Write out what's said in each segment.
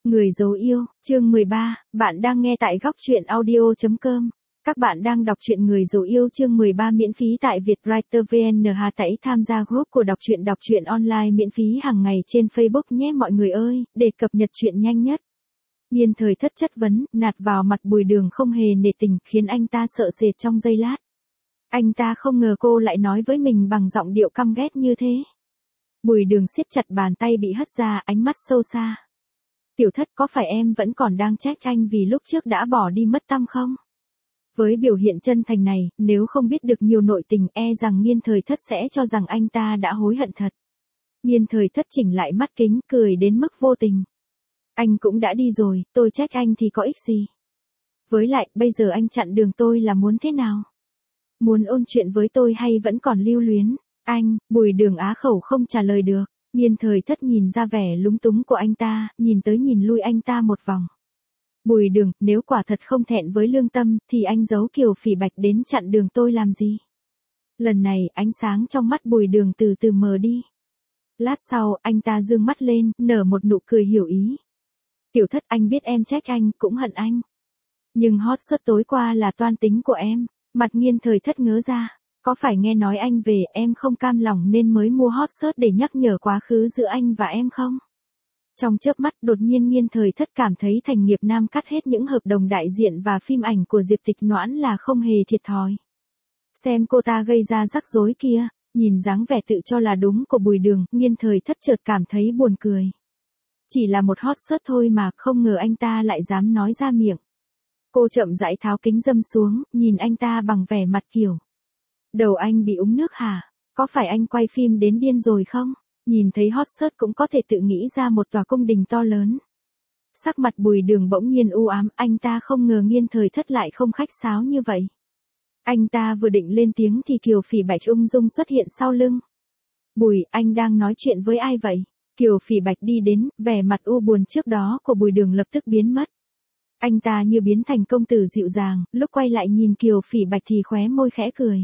Người dấu yêu, chương 13, bạn đang nghe tại góc truyện audio.com. Các bạn đang đọc truyện Người dấu yêu chương 13 miễn phí tại Vietwriter VN. Hãy tham gia group của đọc truyện online miễn phí hàng ngày trên Facebook nhé mọi người ơi, để cập nhật truyện nhanh nhất. Nhiên Thời Thất chất vấn, nạt vào mặt Bùi Đường không hề nể tình, khiến anh ta sợ sệt trong giây lát. Anh ta không ngờ cô lại nói với mình bằng giọng điệu căm ghét như thế. Bùi Đường siết chặt bàn tay bị hất ra, ánh mắt sâu xa. Tiểu Thất, có phải em vẫn còn đang trách anh vì lúc trước đã bỏ đi mất tăm không? Với biểu hiện chân thành này, nếu không biết được nhiều nội tình e rằng Nhiên Thời Thất sẽ cho rằng anh ta đã hối hận thật. Nhiên Thời Thất chỉnh lại mắt kính, cười đến mức vô tình. Anh cũng đã đi rồi, tôi trách anh thì có ích gì? Với lại, bây giờ anh chặn đường tôi là muốn thế nào? Muốn ôn chuyện với tôi hay vẫn còn lưu luyến? Anh, Bùi Đường á khẩu không trả lời được. Nhiên Thời Thất nhìn ra vẻ lúng túng của anh ta, nhìn tới nhìn lui anh ta một vòng. Bùi Đường, nếu quả thật không thẹn với lương tâm, thì anh giấu Kiều Phỉ Bạch đến chặn đường tôi làm gì? Lần này, ánh sáng trong mắt Bùi Đường từ từ mờ đi. Lát sau, anh ta dương mắt lên, nở một nụ cười hiểu ý. Tiểu Thất, anh biết em trách anh, cũng hận anh. Nhưng hot search tối qua là toan tính của em. Mặt Nhiên Thời Thất ngớ ra. Có phải nghe nói anh về em không cam lòng nên mới mua hot search để nhắc nhở quá khứ giữa anh và em không? Trong chớp mắt đột nhiên Nhiên Thời Thất cảm thấy Thành Nghiệp Nam cắt hết những hợp đồng đại diện và phim ảnh của Diệp Tịch Noãn là không hề thiệt thòi. Xem cô ta gây ra rắc rối kia, nhìn dáng vẻ tự cho là đúng của Bùi Đường, Nhiên Thời Thất chợt cảm thấy buồn cười. Chỉ là một hot search thôi mà không ngờ anh ta lại dám nói ra miệng. Cô chậm rãi tháo kính râm xuống, nhìn anh ta bằng vẻ mặt kiểu. Đầu anh bị úng nước hả? Có phải anh quay phim đến điên rồi không? Nhìn thấy hot search cũng có thể tự nghĩ ra một tòa cung đình to lớn. Sắc mặt Bùi Đường bỗng nhiên u ám, anh ta không ngờ Nhiên Thời Thất lại không khách sáo như vậy. Anh ta vừa định lên tiếng thì Kiều Phỉ Bạch ung dung xuất hiện sau lưng. Bùi, anh đang nói chuyện với ai vậy? Kiều Phỉ Bạch đi đến, vẻ mặt u buồn trước đó của Bùi Đường lập tức biến mất. Anh ta như biến thành công tử dịu dàng, lúc quay lại nhìn Kiều Phỉ Bạch thì khóe môi khẽ cười.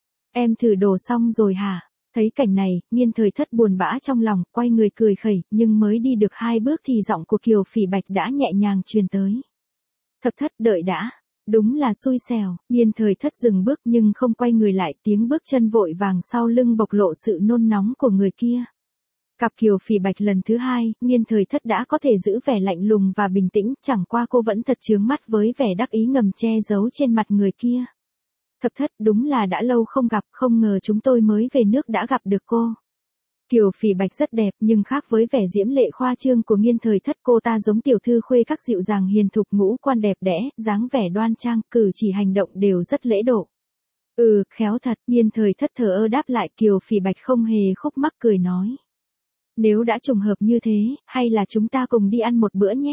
Em thử đồ xong rồi hả? Thấy cảnh này, Nhiên Thời Thất buồn bã trong lòng, quay người cười khẩy, nhưng mới đi được 2 bước thì giọng của Kiều Phỉ Bạch đã nhẹ nhàng truyền tới. Thập Thất, đợi đã. Đúng là xui xẻo. Nhiên Thời Thất dừng bước nhưng không quay người lại, tiếng bước chân vội vàng sau lưng bộc lộ sự nôn nóng của người kia. Gặp Kiều Phỉ Bạch lần thứ 2, Nhiên Thời Thất đã có thể giữ vẻ lạnh lùng và bình tĩnh, chẳng qua cô vẫn thật chướng mắt với vẻ đắc ý ngầm che giấu trên mặt người kia. Thập Thất, đúng là đã lâu không gặp, không ngờ chúng tôi mới về nước đã gặp được cô. Kiều Phỉ Bạch rất đẹp nhưng khác với vẻ diễm lệ khoa trương của Nhiên Thời Thất, cô ta giống tiểu thư khuê các dịu dàng hiền thục, ngũ quan đẹp đẽ, dáng vẻ đoan trang, cử chỉ hành động đều rất lễ độ. Khéo thật. Nhiên Thời Thất thờ ơ đáp lại. Kiều Phỉ Bạch không hề khúc mắc cười nói. Nếu đã trùng hợp như thế, hay là chúng ta cùng đi ăn một bữa nhé.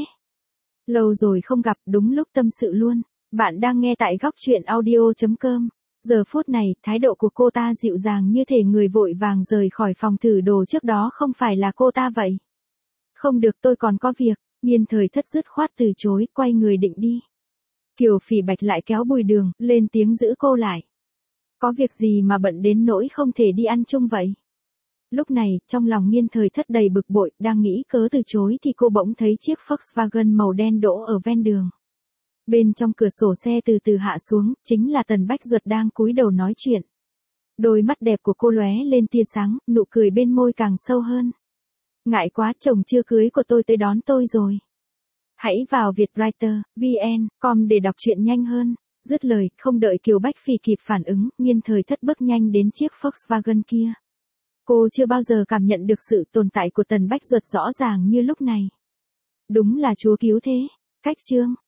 Lâu rồi không gặp, đúng lúc tâm sự luôn. Bạn đang nghe tại góc truyện audio.com. Giờ phút này, thái độ của cô ta dịu dàng như thể người vội vàng rời khỏi phòng thử đồ trước đó không phải là cô ta vậy. Không được, tôi còn có việc. Nhiên Thời Thất dứt khoát từ chối, quay người định đi. Kiều Phỉ Bạch lại kéo Bùi Đường, lên tiếng giữ cô lại. Có việc gì mà bận đến nỗi không thể đi ăn chung vậy? Lúc này, trong lòng Nhiên Thời Thất đầy bực bội, đang nghĩ cớ từ chối thì cô bỗng thấy chiếc Volkswagen màu đen đỗ ở ven đường. Bên trong cửa sổ xe từ từ hạ xuống, chính là Tần Bách Duật đang cúi đầu nói chuyện. Đôi mắt đẹp của cô lóe lên tia sáng, nụ cười bên môi càng sâu hơn. Ngại quá, chồng chưa cưới của tôi tới đón tôi rồi. Hãy vào Vietwriter VN.com để đọc truyện nhanh hơn. Dứt lời, không đợi Kiều Bách Phỉ kịp phản ứng, Nhiên Thời Thất bước nhanh đến chiếc Volkswagen kia. Cô chưa bao giờ cảm nhận được sự tồn tại của Tần Bách Duật rõ ràng như lúc này. Đúng là Chúa cứu thế. Cách chương